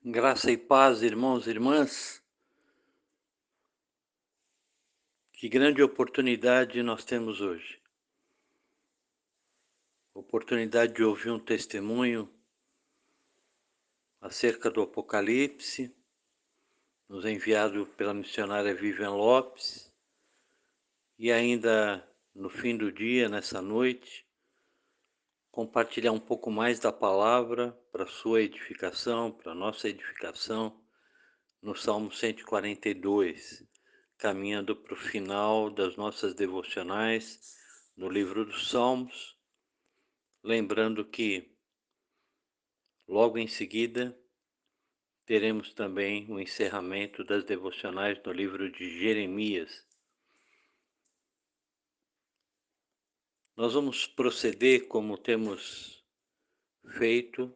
Graça e paz, irmãos e irmãs. Que grande oportunidade nós temos hoje. Oportunidade de ouvir um testemunho acerca do Apocalipse, nos enviado pela missionária Vivian Lopes, e ainda no fim do dia, nessa noite, compartilhar um pouco mais da palavra para sua edificação, para nossa edificação, no Salmo 142, caminhando para o final das nossas devocionais no livro dos Salmos. Lembrando que, logo em seguida, teremos também o encerramento das devocionais no livro de Jeremias. Nós vamos proceder como temos feito,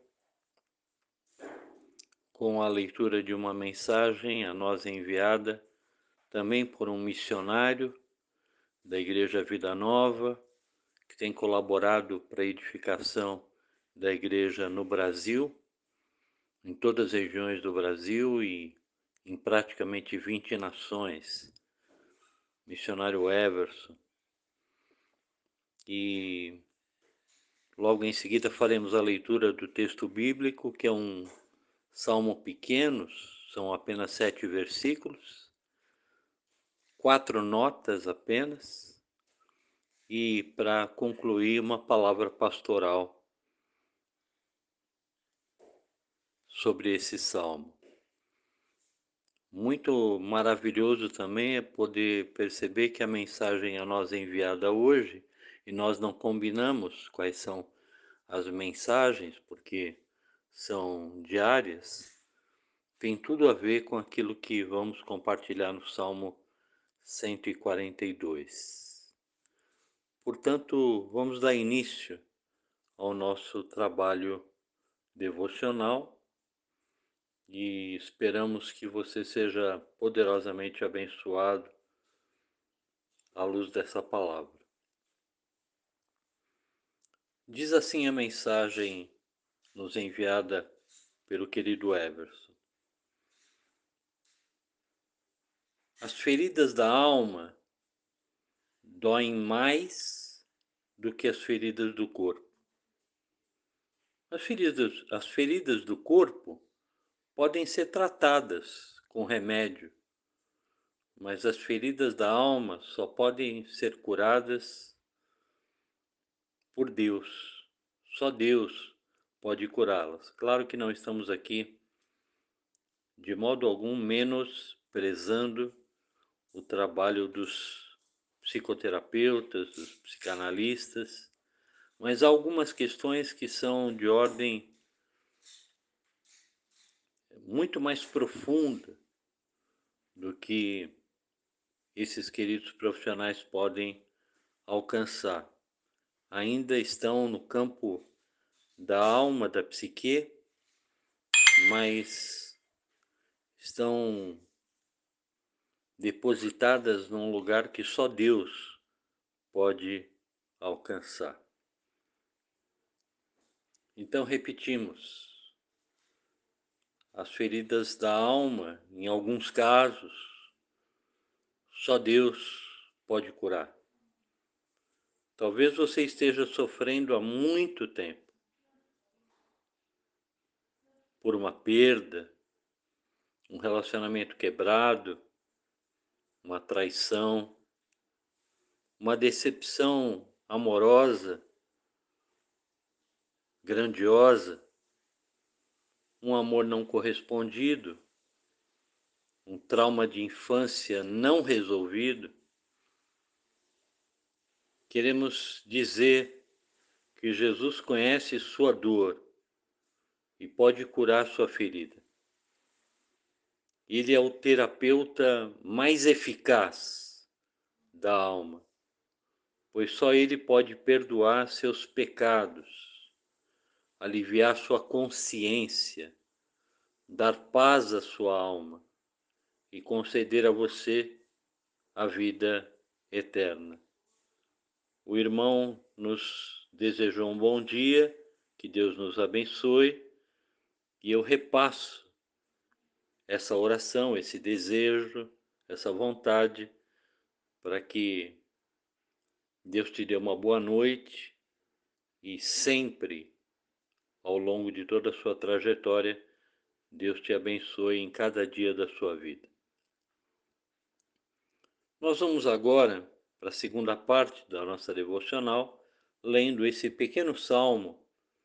com a leitura de uma mensagem a nós enviada também por um missionário da Igreja Vida Nova, que tem colaborado para a edificação da igreja no Brasil, em todas as regiões do Brasil e em praticamente 20 nações, missionário Everson. E logo em seguida faremos a leitura do texto bíblico, que é um salmo pequeno, são apenas 7 versículos, 4 notas apenas, e para concluir uma palavra pastoral sobre esse salmo. Muito maravilhoso também é poder perceber que a mensagem a nós enviada hoje, e nós não combinamos quais são as mensagens, porque são diárias, tem tudo a ver com aquilo que vamos compartilhar no Salmo 142. Portanto, vamos dar início ao nosso trabalho devocional e esperamos que você seja poderosamente abençoado à luz dessa palavra. Diz assim a mensagem nos enviada pelo querido Everson: as feridas da alma doem mais do que as feridas do corpo. As feridas do corpo podem ser tratadas com remédio, mas as feridas da alma só podem ser curadas por Deus. Só Deus pode curá-las. Claro que não estamos aqui, de modo algum, menosprezando o trabalho dos psicoterapeutas, dos psicanalistas, mas há algumas questões que são de ordem muito mais profunda do que esses queridos profissionais podem alcançar. Ainda estão no campo da alma, da psique, mas estão depositadas num lugar que só Deus pode alcançar. Então repetimos, as feridas da alma, em alguns casos, só Deus pode curar. Talvez você esteja sofrendo há muito tempo por uma perda, um relacionamento quebrado, uma traição, uma decepção amorosa, grandiosa, um amor não correspondido, um trauma de infância não resolvido. Queremos dizer que Jesus conhece sua dor e pode curar sua ferida. Ele é o terapeuta mais eficaz da alma, pois só Ele pode perdoar seus pecados, aliviar sua consciência, dar paz à sua alma e conceder a você a vida eterna. O irmão nos desejou um bom dia, que Deus nos abençoe, e eu repasso essa oração, esse desejo, essa vontade, para que Deus te dê uma boa noite e sempre, ao longo de toda a sua trajetória, Deus te abençoe em cada dia da sua vida. Nós vamos agora para a segunda parte da nossa devocional, lendo esse pequeno salmo,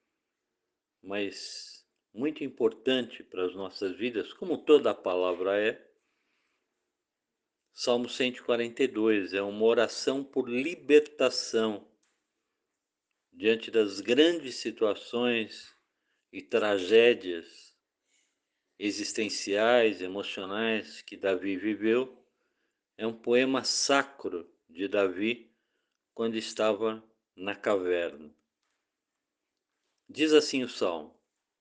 mas muito importante para as nossas vidas, como toda a palavra é. Salmo 142 é uma oração por libertação diante das grandes situações e tragédias existenciais, emocionais que Davi viveu. É um poema sacro de Davi quando estava na caverna. Diz assim o salmo: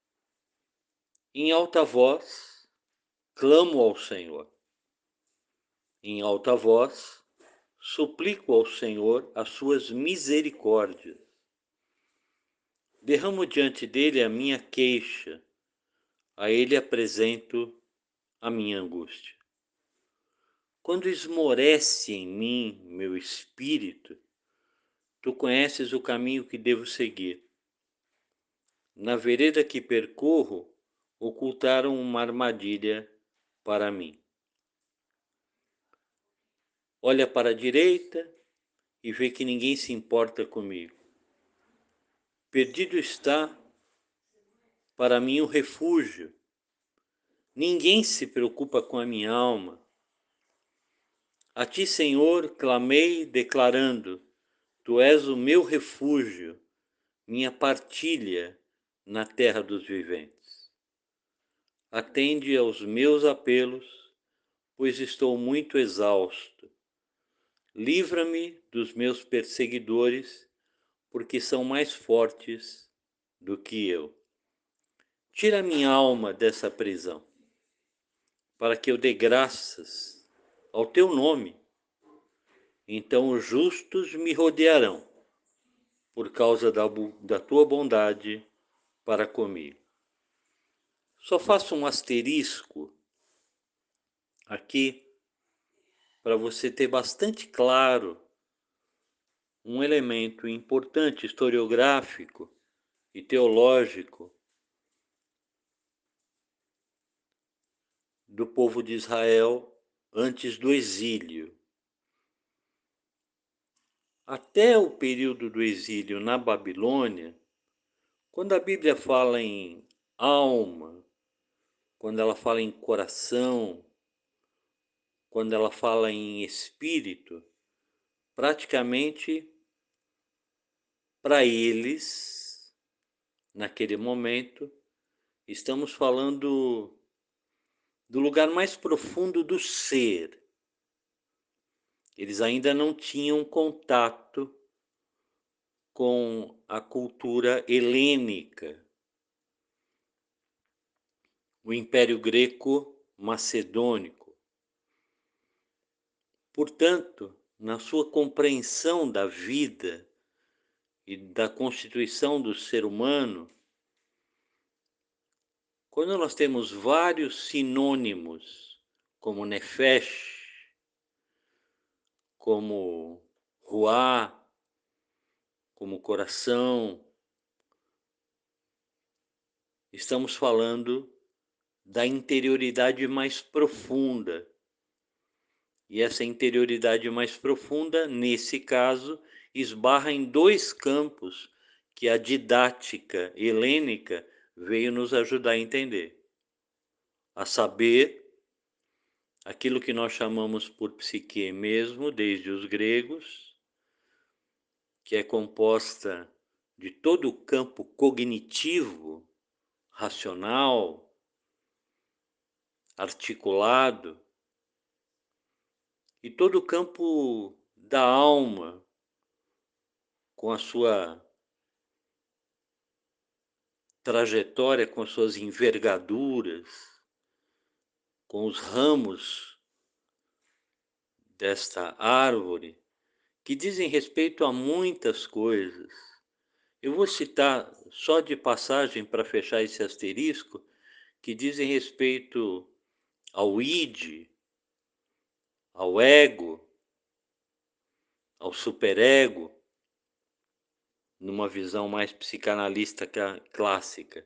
em alta voz clamo ao Senhor, em alta voz suplico ao Senhor as suas misericórdias. Derramo diante dele a minha queixa, a ele apresento a minha angústia. Quando esmorece em mim meu espírito, tu conheces o caminho que devo seguir. Na vereda que percorro, ocultaram uma armadilha para mim. Olha para a direita e vê que ninguém se importa comigo. Perdido está para mim o refúgio. Ninguém se preocupa com a minha alma. A ti, Senhor, clamei, declarando: tu és o meu refúgio, minha partilha na terra dos viventes. Atende aos meus apelos, pois estou muito exausto. Livra-me dos meus perseguidores, porque são mais fortes do que eu. Tira minha alma dessa prisão, para que eu dê graças ao teu nome. Então os justos me rodearão, por causa da tua bondade para comigo. Só faço um asterisco aqui para você ter bastante claro um elemento importante historiográfico e teológico do povo de Israel antes do exílio. Até o período do exílio na Babilônia, quando a Bíblia fala em alma, quando ela fala em coração, quando ela fala em espírito, praticamente para eles, naquele momento, estamos falando do lugar mais profundo do ser. Eles ainda não tinham contato com a cultura helênica, o Império Greco-Macedônico. Portanto, na sua compreensão da vida e da constituição do ser humano, quando nós temos vários sinônimos, como nefesh, como ruá, como coração, estamos falando da interioridade mais profunda. E essa interioridade mais profunda, nesse caso, esbarra em dois campos que a didática helênica veio nos ajudar a entender. A saber, aquilo que nós chamamos por psique mesmo, desde os gregos, que é composta de todo o campo cognitivo, racional, articulado, e todo o campo da alma, com a sua trajetória, com as suas envergaduras, com os ramos desta árvore, que dizem respeito a muitas coisas. Eu vou citar só de passagem para fechar esse asterisco, que dizem respeito ao id, ao ego, ao superego, numa visão mais psicanalista clássica.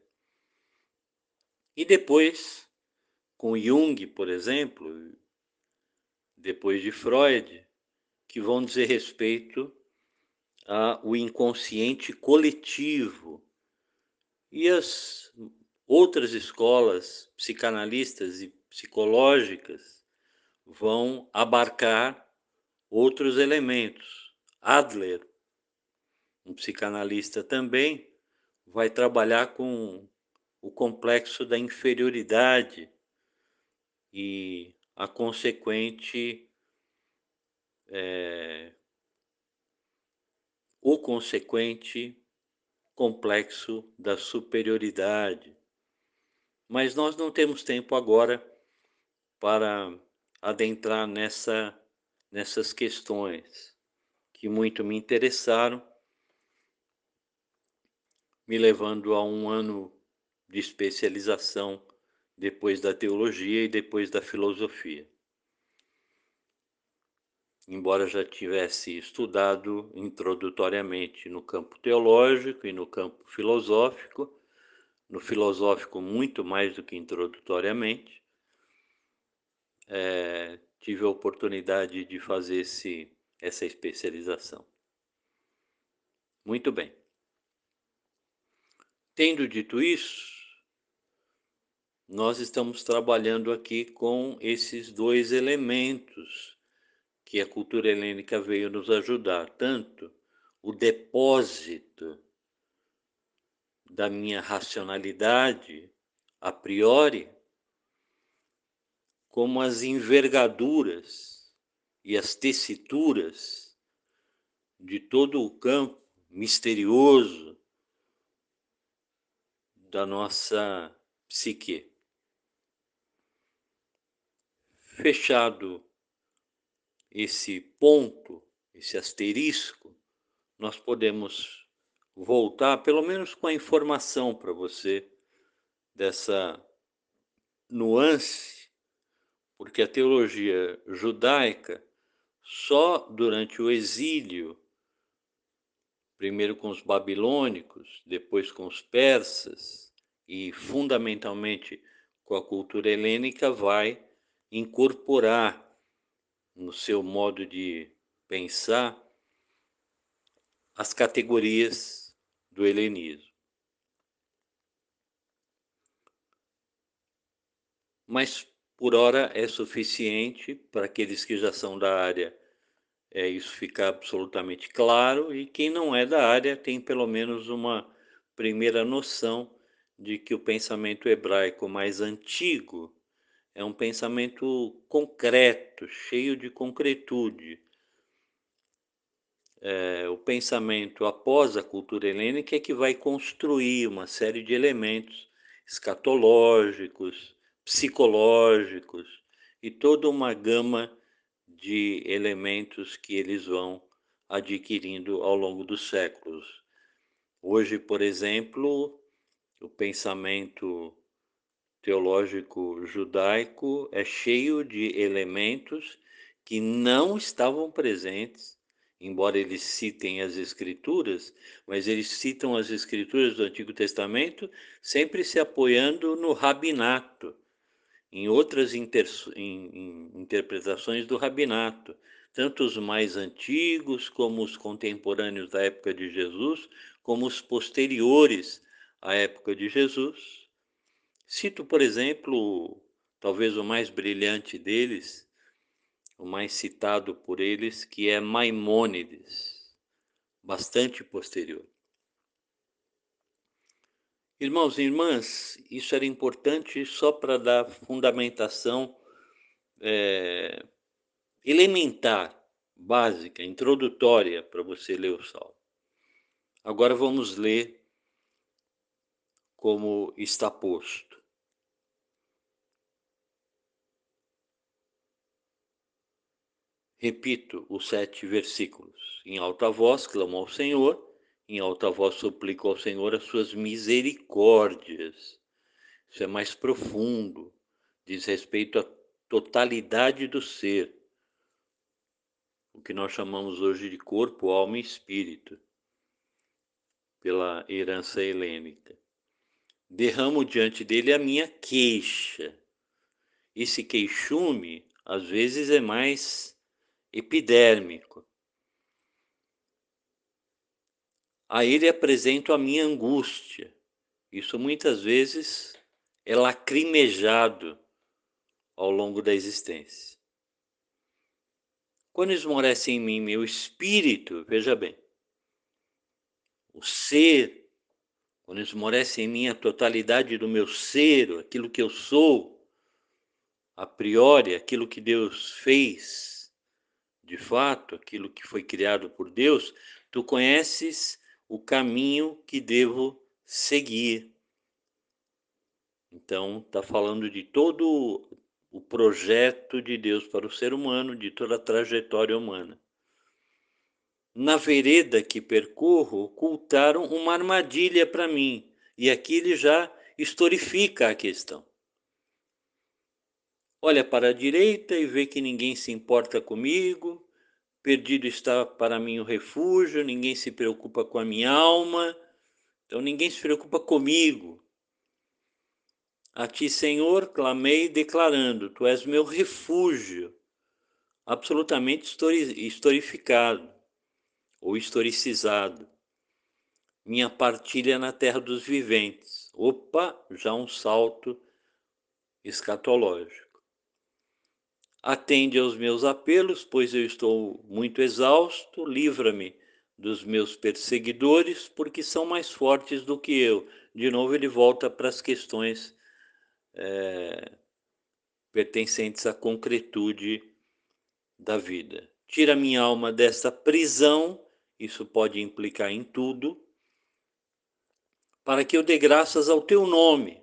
E depois, com Jung, por exemplo, depois de Freud, que vão dizer respeito ao inconsciente coletivo. E as outras escolas psicanalistas e psicológicas vão abarcar outros elementos. Adler, um psicanalista também, vai trabalhar com o complexo da inferioridade e a consequente, o consequente complexo da superioridade. Mas nós não temos tempo agora para adentrar nessas questões que muito me interessaram, me levando a um ano de especialização depois da teologia e depois da filosofia. Embora já tivesse estudado introdutoriamente no campo teológico e no campo filosófico, no filosófico muito mais do que introdutoriamente, tive a oportunidade de fazer essa especialização. Muito bem. Tendo dito isso, nós estamos trabalhando aqui com esses dois elementos que a cultura helênica veio nos ajudar, tanto o depósito da minha racionalidade a priori, como as envergaduras e as tessituras de todo o campo misterioso da nossa psique. Fechado esse ponto, esse asterisco, nós podemos voltar, pelo menos com a informação para você, dessa nuance, porque a teologia judaica, só durante o exílio, primeiro com os babilônicos, depois com os persas e fundamentalmente com a cultura helênica, vai incorporar no seu modo de pensar as categorias do helenismo. Mas por hora é suficiente para aqueles que já são da área, isso ficar absolutamente claro, e quem não é da área tem pelo menos uma primeira noção de que o pensamento hebraico mais antigo é um pensamento concreto, cheio de concretude. O pensamento após a cultura helênica é que vai construir uma série de elementos escatológicos, psicológicos e toda uma gama de elementos que eles vão adquirindo ao longo dos séculos. Hoje, por exemplo, o pensamento teológico judaico é cheio de elementos que não estavam presentes, embora eles citem as Escrituras, mas eles citam as Escrituras do Antigo Testamento sempre se apoiando no rabinato, em outras interpretações do rabinato, tanto os mais antigos como os contemporâneos da época de Jesus, como os posteriores à época de Jesus. Cito, por exemplo, talvez o mais brilhante deles, o mais citado por eles, que é Maimônides, bastante posterior. Irmãos e irmãs, isso era importante só para dar fundamentação elementar, básica, introdutória para você ler o Salmo. Agora vamos ler como está posto. Repito os 7 versículos. Em alta voz clamo ao Senhor, em alta voz suplico ao Senhor as suas misericórdias. Isso é mais profundo, diz respeito a totalidade do ser, o que nós chamamos hoje de corpo, alma e espírito, pela herança helênica. Derramo diante dele a minha queixa. Esse queixume, às vezes, é mais epidérmico. A ele apresento a minha angústia. Isso muitas vezes é lacrimejado ao longo da existência. Quando esmorece em mim meu espírito, veja bem, o ser, quando esmorece em mim a totalidade do meu ser, aquilo que eu sou, a priori, aquilo que Deus fez, de fato, aquilo que foi criado por Deus, tu conheces o caminho que devo seguir. Então, está falando de todo o projeto de Deus para o ser humano, de toda a trajetória humana. Na vereda que percorro, ocultaram uma armadilha para mim, e aqui ele já historifica a questão. Olha para a direita e vê que ninguém se importa comigo, perdido está para mim o refúgio, ninguém se preocupa com a minha alma, então ninguém se preocupa comigo. A ti, Senhor, clamei declarando, tu és meu refúgio, absolutamente historificado ou historicizado. Minha partilha na terra dos viventes. Opa, já um salto escatológico. Atende aos meus apelos, pois eu estou muito exausto, livra-me dos meus perseguidores, porque são mais fortes do que eu. De novo ele volta para as questões pertencentes à concretude da vida. Tira minha alma desta prisão, isso pode implicar em tudo, para que eu dê graças ao teu nome.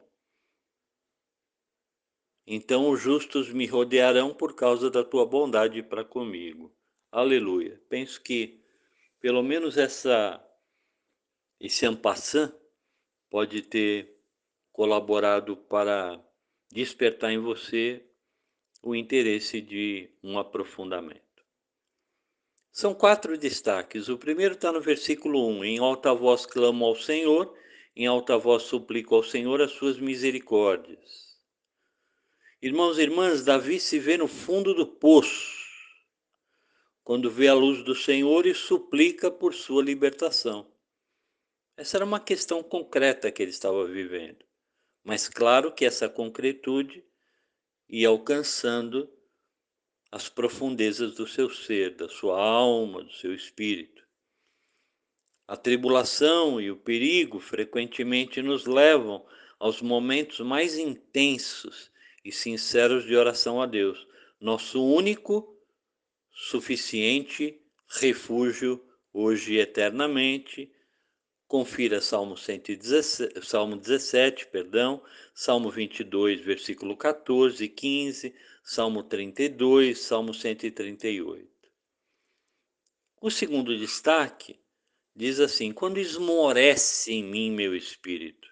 Então os justos me rodearão por causa da tua bondade para comigo. Aleluia. Penso que pelo menos esse en passant pode ter colaborado para despertar em você o interesse de um aprofundamento. São 4 destaques. O primeiro está no versículo 1. Em alta voz clamo ao Senhor, em alta voz suplico ao Senhor as suas misericórdias. Irmãos e irmãs, Davi se vê no fundo do poço, quando vê a luz do Senhor e suplica por sua libertação. Essa era uma questão concreta que ele estava vivendo. Mas claro que essa concretude ia alcançando as profundezas do seu ser, da sua alma, do seu espírito. A tribulação e o perigo frequentemente nos levam aos momentos mais intensos e sinceros de oração a Deus, nosso único, suficiente refúgio hoje e eternamente. Confira Salmo 117, Salmo 17, Salmo 22, versículo 14 e 15, Salmo 32, Salmo 138. O segundo destaque diz assim: quando esmorece em mim meu espírito,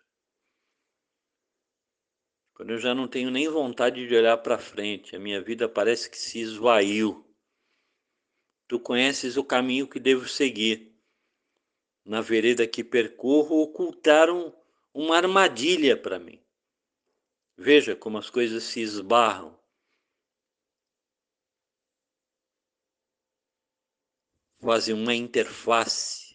quando eu já não tenho nem vontade de olhar para frente, a minha vida parece que se esvaiu. Tu conheces o caminho que devo seguir. Na vereda que percorro, ocultaram uma armadilha para mim. Veja como as coisas se esbarram. Quase uma interface.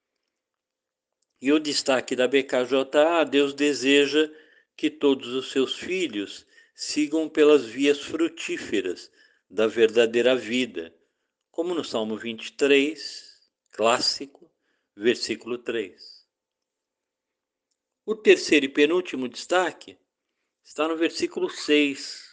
E o destaque da BKJA, Deus deseja que todos os seus filhos sigam pelas vias frutíferas da verdadeira vida, como no Salmo 23, clássico, versículo 3. O terceiro e penúltimo destaque está no versículo 6.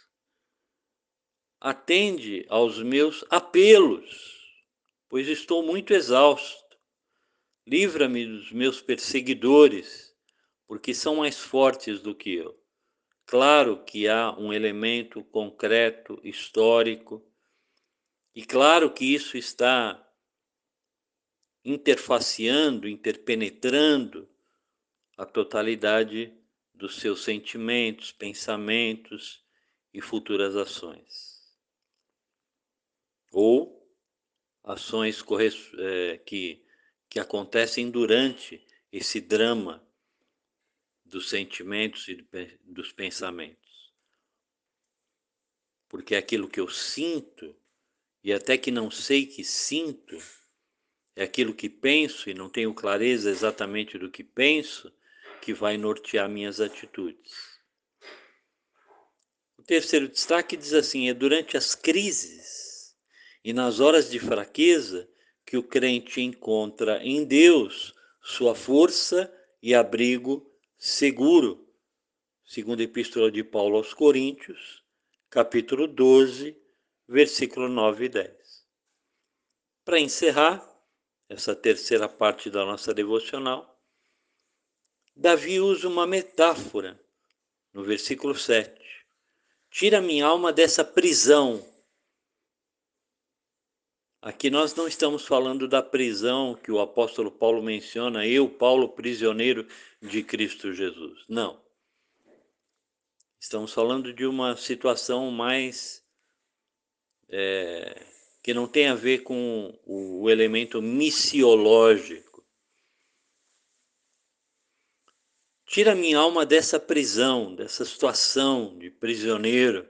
Atende aos meus apelos, pois estou muito exausto. Livra-me dos meus perseguidores, porque são mais fortes do que eu. Claro que há um elemento concreto, histórico, e claro que isso está interfaceando, interpenetrando a totalidade dos seus sentimentos, pensamentos e futuras ações. Ou ações que acontecem durante esse drama dos sentimentos e dos pensamentos. Porque é aquilo que eu sinto, e até que não sei que sinto, é aquilo que penso e não tenho clareza exatamente do que penso, que vai nortear minhas atitudes. O terceiro destaque diz assim: é durante as crises e nas horas de fraqueza que o crente encontra em Deus sua força e abrigo seguro. Segunda Epístola de Paulo aos Coríntios, capítulo 12, versículo 9 e 10. Para encerrar essa terceira parte da nossa devocional, Davi usa uma metáfora no versículo 7. Tira minha alma dessa prisão. Aqui nós não estamos falando da prisão que o apóstolo Paulo menciona, eu, Paulo, prisioneiro de Cristo Jesus. Não. Estamos falando de uma situação mais que não tem a ver com o elemento missiológico. Tira minha alma dessa prisão, dessa situação de prisioneiro,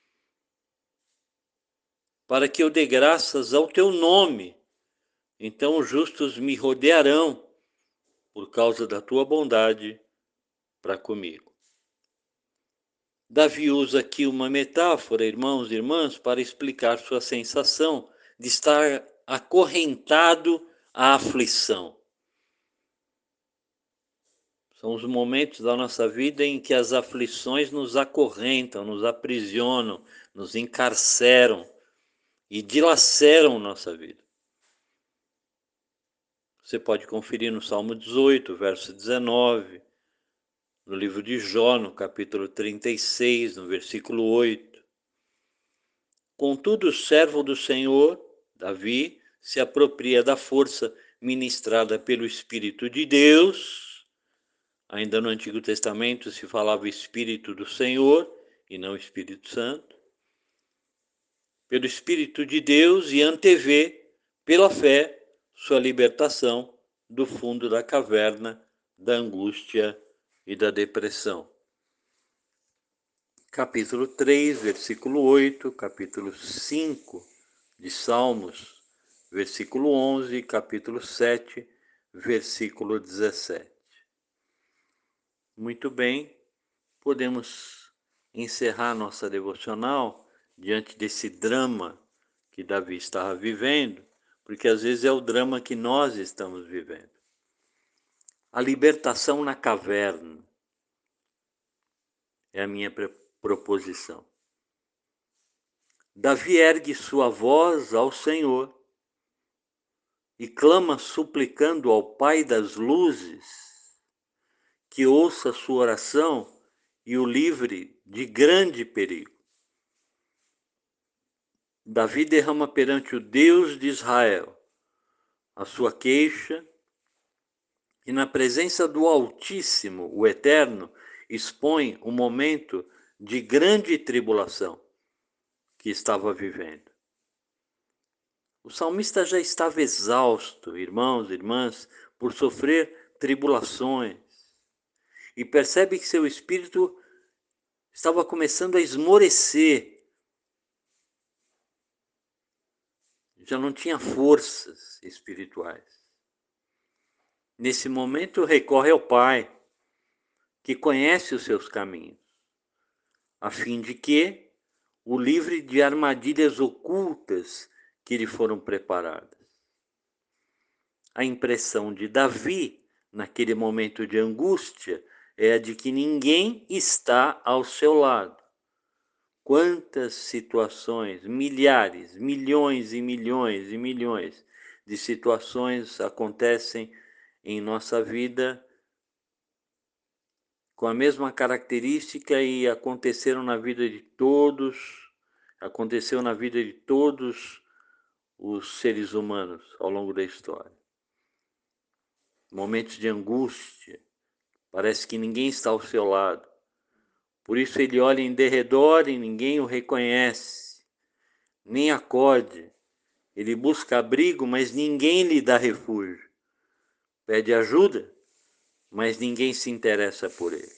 para que eu dê graças ao teu nome. Então os justos me rodearão por causa da tua bondade para comigo. Davi usa aqui uma metáfora, irmãos e irmãs, para explicar sua sensação de estar acorrentado à aflição. São os momentos da nossa vida em que as aflições nos acorrentam, nos aprisionam, nos encarceram e dilaceram nossa vida. Você pode conferir no Salmo 18, verso 19, no livro de Jó, no capítulo 36, no versículo 8. Contudo, o servo do Senhor, Davi, se apropria da força ministrada pelo Espírito de Deus. Ainda no Antigo Testamento se falava Espírito do Senhor e não Espírito Santo. Pelo Espírito de Deus e antevê, pela fé, sua libertação do fundo da caverna, da angústia e da depressão. Capítulo 3, versículo 8, capítulo 5 de Salmos, versículo 11, capítulo 7, versículo 17. Muito bem, podemos encerrar nossa devocional diante desse drama que Davi estava vivendo, porque às vezes é o drama que nós estamos vivendo. A libertação na caverna é a minha proposição. Davi ergue sua voz ao Senhor e clama suplicando ao Pai das luzes que ouça sua oração e o livre de grande perigo. Davi derrama perante o Deus de Israel a sua queixa e na presença do Altíssimo, o Eterno, expõe um momento de grande tribulação que estava vivendo. O salmista já estava exausto, irmãos e irmãs, por sofrer tribulações e percebe que seu espírito estava começando a esmorecer. Já não tinha forças espirituais. Nesse momento recorre ao Pai, que conhece os seus caminhos, a fim de que o livre de armadilhas ocultas que lhe foram preparadas. A impressão de Davi, naquele momento de angústia, é a de que ninguém está ao seu lado. Quantas situações, milhares, milhões e milhões e milhões de situações acontecem em nossa vida com a mesma característica e aconteceu na vida de todos os seres humanos ao longo da história. Momentos de angústia, parece que ninguém está ao seu lado. Por isso ele olha em derredor e ninguém o reconhece, nem acode. Ele busca abrigo, mas ninguém lhe dá refúgio. Pede ajuda, mas ninguém se interessa por ele.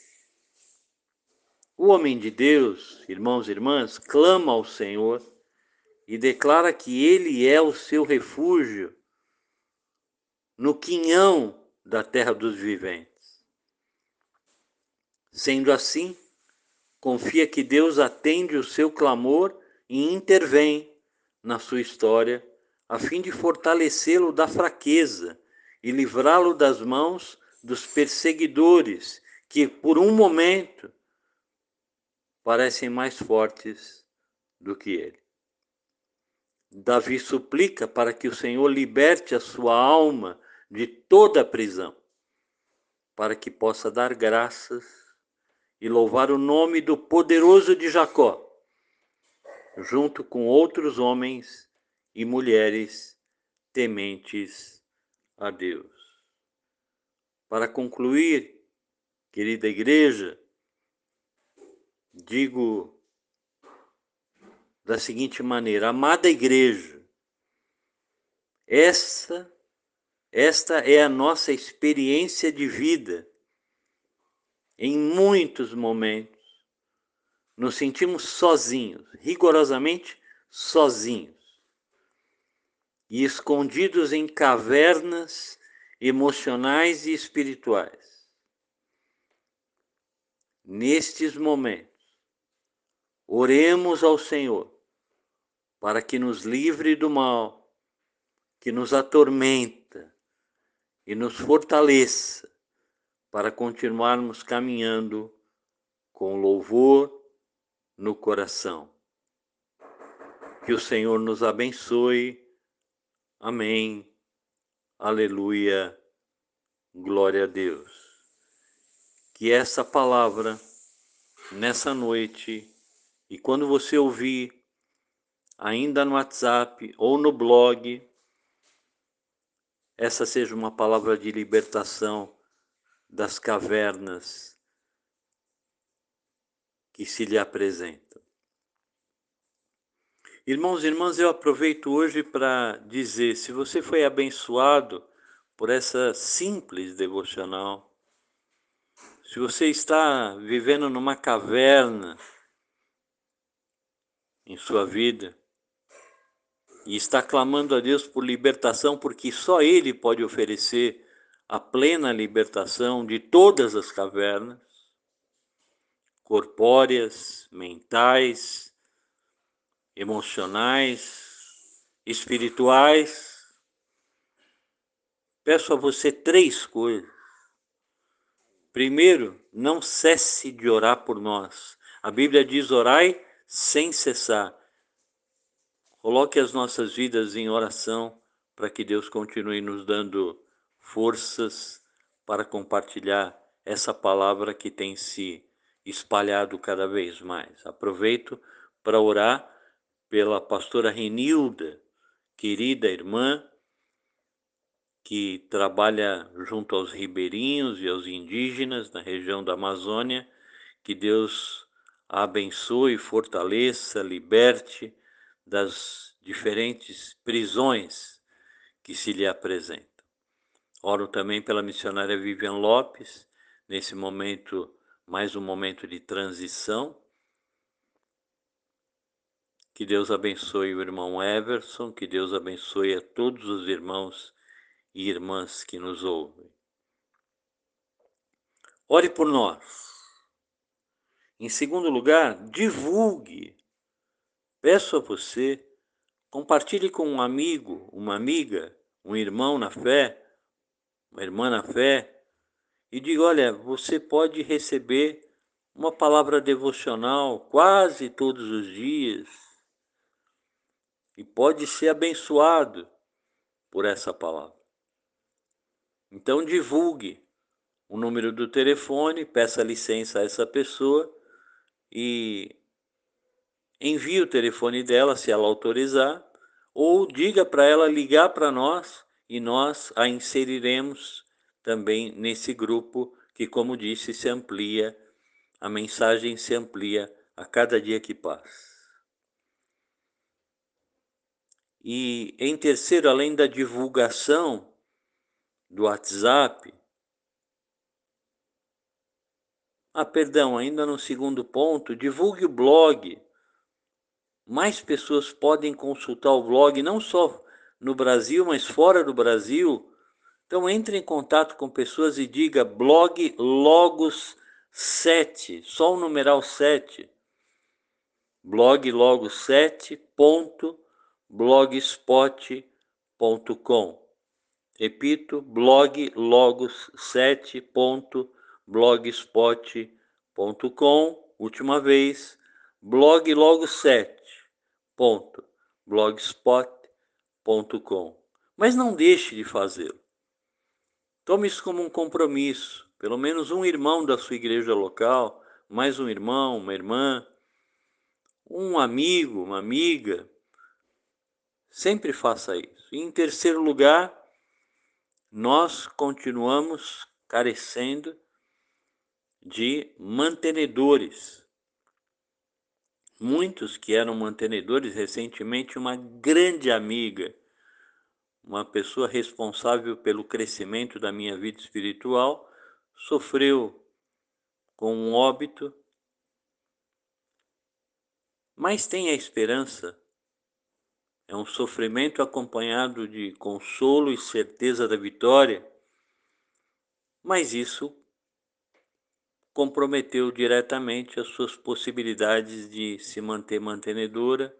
O homem de Deus, irmãos e irmãs, clama ao Senhor e declara que ele é o seu refúgio no quinhão da terra dos viventes. Sendo assim, confia que Deus atende o seu clamor e intervém na sua história, a fim de fortalecê-lo da fraqueza e livrá-lo das mãos dos perseguidores que, por um momento, parecem mais fortes do que ele. Davi suplica para que o Senhor liberte a sua alma de toda a prisão, para que possa dar graças e louvar o nome do poderoso de Jacó, junto com outros homens e mulheres tementes a Deus. Para concluir, querida igreja, digo da seguinte maneira: amada igreja, esta é a nossa experiência de vida. Em muitos momentos, nos sentimos sozinhos, rigorosamente sozinhos, e escondidos em cavernas emocionais e espirituais. Nestes momentos, oremos ao Senhor para que nos livre do mal, que nos atormenta e nos fortaleça para continuarmos caminhando com louvor no coração. Que o Senhor nos abençoe. Amém. Aleluia. Glória a Deus. Que essa palavra, nessa noite, e quando você ouvir, ainda no WhatsApp ou no blog, essa seja uma palavra de libertação das cavernas que se lhe apresentam. Irmãos e irmãs, eu aproveito hoje para dizer, se você foi abençoado por essa simples devocional, se você está vivendo numa caverna em sua vida e está clamando a Deus por libertação, porque só Ele pode oferecer a plena libertação de todas as cavernas, corpóreas, mentais, emocionais, espirituais. Peço a você 3 coisas. Primeiro, não cesse de orar por nós. A Bíblia diz: orai sem cessar. Coloque as nossas vidas em oração para que Deus continue nos dando forças para compartilhar essa palavra que tem se espalhado cada vez mais. Aproveito para orar pela pastora Renilda, querida irmã, que trabalha junto aos ribeirinhos e aos indígenas na região da Amazônia. Que Deus a abençoe, fortaleça, liberte das diferentes prisões que se lhe apresentam. Oro também pela missionária Vivian Lopes, nesse momento, mais um momento de transição. Que Deus abençoe o irmão Everson, que Deus abençoe a todos os irmãos e irmãs que nos ouvem. Ore por nós. Em segundo lugar, divulgue. Peço a você, compartilhe com um amigo, uma amiga, um irmão na fé, uma irmã na fé, e diga: olha, você pode receber uma palavra devocional quase todos os dias e pode ser abençoado por essa palavra. Então divulgue o número do telefone, peça licença a essa pessoa e envie o telefone dela, se ela autorizar, ou diga para ela ligar para nós e nós a inseriremos também nesse grupo que, como disse, se amplia a mensagem se amplia a cada dia que passa. E em terceiro, além da divulgação do WhatsApp, ainda no segundo ponto, divulgue o blog. Mais pessoas podem consultar o blog, não só no Brasil, mas fora do Brasil. Então entre em contato com pessoas e diga blog Logos 7, só o numeral 7. Blog Logos 7.blogspot.com. Repito, blog Logos 7.blogspot.com. Última vez, blog Logos 7.blogspot.com. Mas não deixe de fazê-lo. Tome isso como um compromisso. Pelo menos um irmão da sua igreja local, mais um irmão, uma irmã, um amigo, uma amiga, sempre faça isso. E em terceiro lugar, nós continuamos carecendo de mantenedores. Muitos que eram mantenedores, recentemente uma grande amiga, uma pessoa responsável pelo crescimento da minha vida espiritual, sofreu com um óbito, mas tem a esperança. É um sofrimento acompanhado de consolo e certeza da vitória, mas isso comprometeu diretamente as suas possibilidades de se manter mantenedora,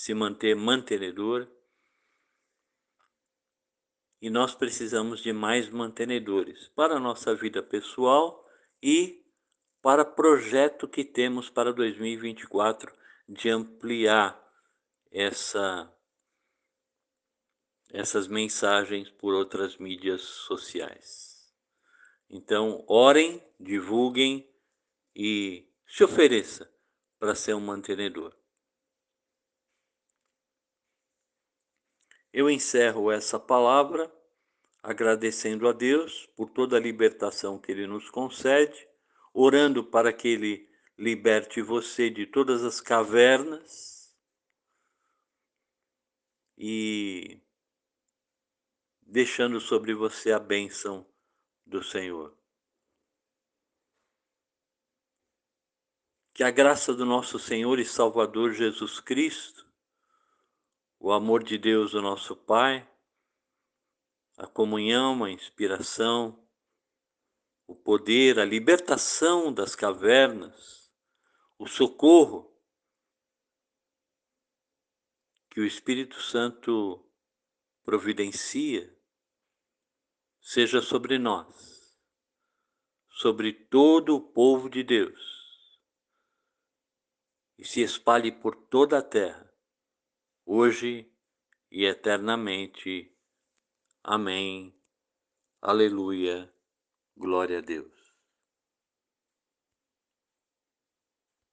e nós precisamos de mais mantenedores para a nossa vida pessoal e para o projeto que temos para 2024 de ampliar essas mensagens por outras mídias sociais. Então, orem, divulguem e se ofereça para ser um mantenedor. Eu encerro essa palavra agradecendo a Deus por toda a libertação que Ele nos concede, orando para que Ele liberte você de todas as cavernas e deixando sobre você a bênção do Senhor. Que a graça do nosso Senhor e Salvador Jesus Cristo, o amor de Deus, o nosso Pai, a comunhão, a inspiração, o poder, a libertação das cavernas, o socorro que o Espírito Santo providencia, seja sobre nós, sobre todo o povo de Deus, e se espalhe por toda a terra, hoje e eternamente. Amém. Aleluia. Glória a Deus.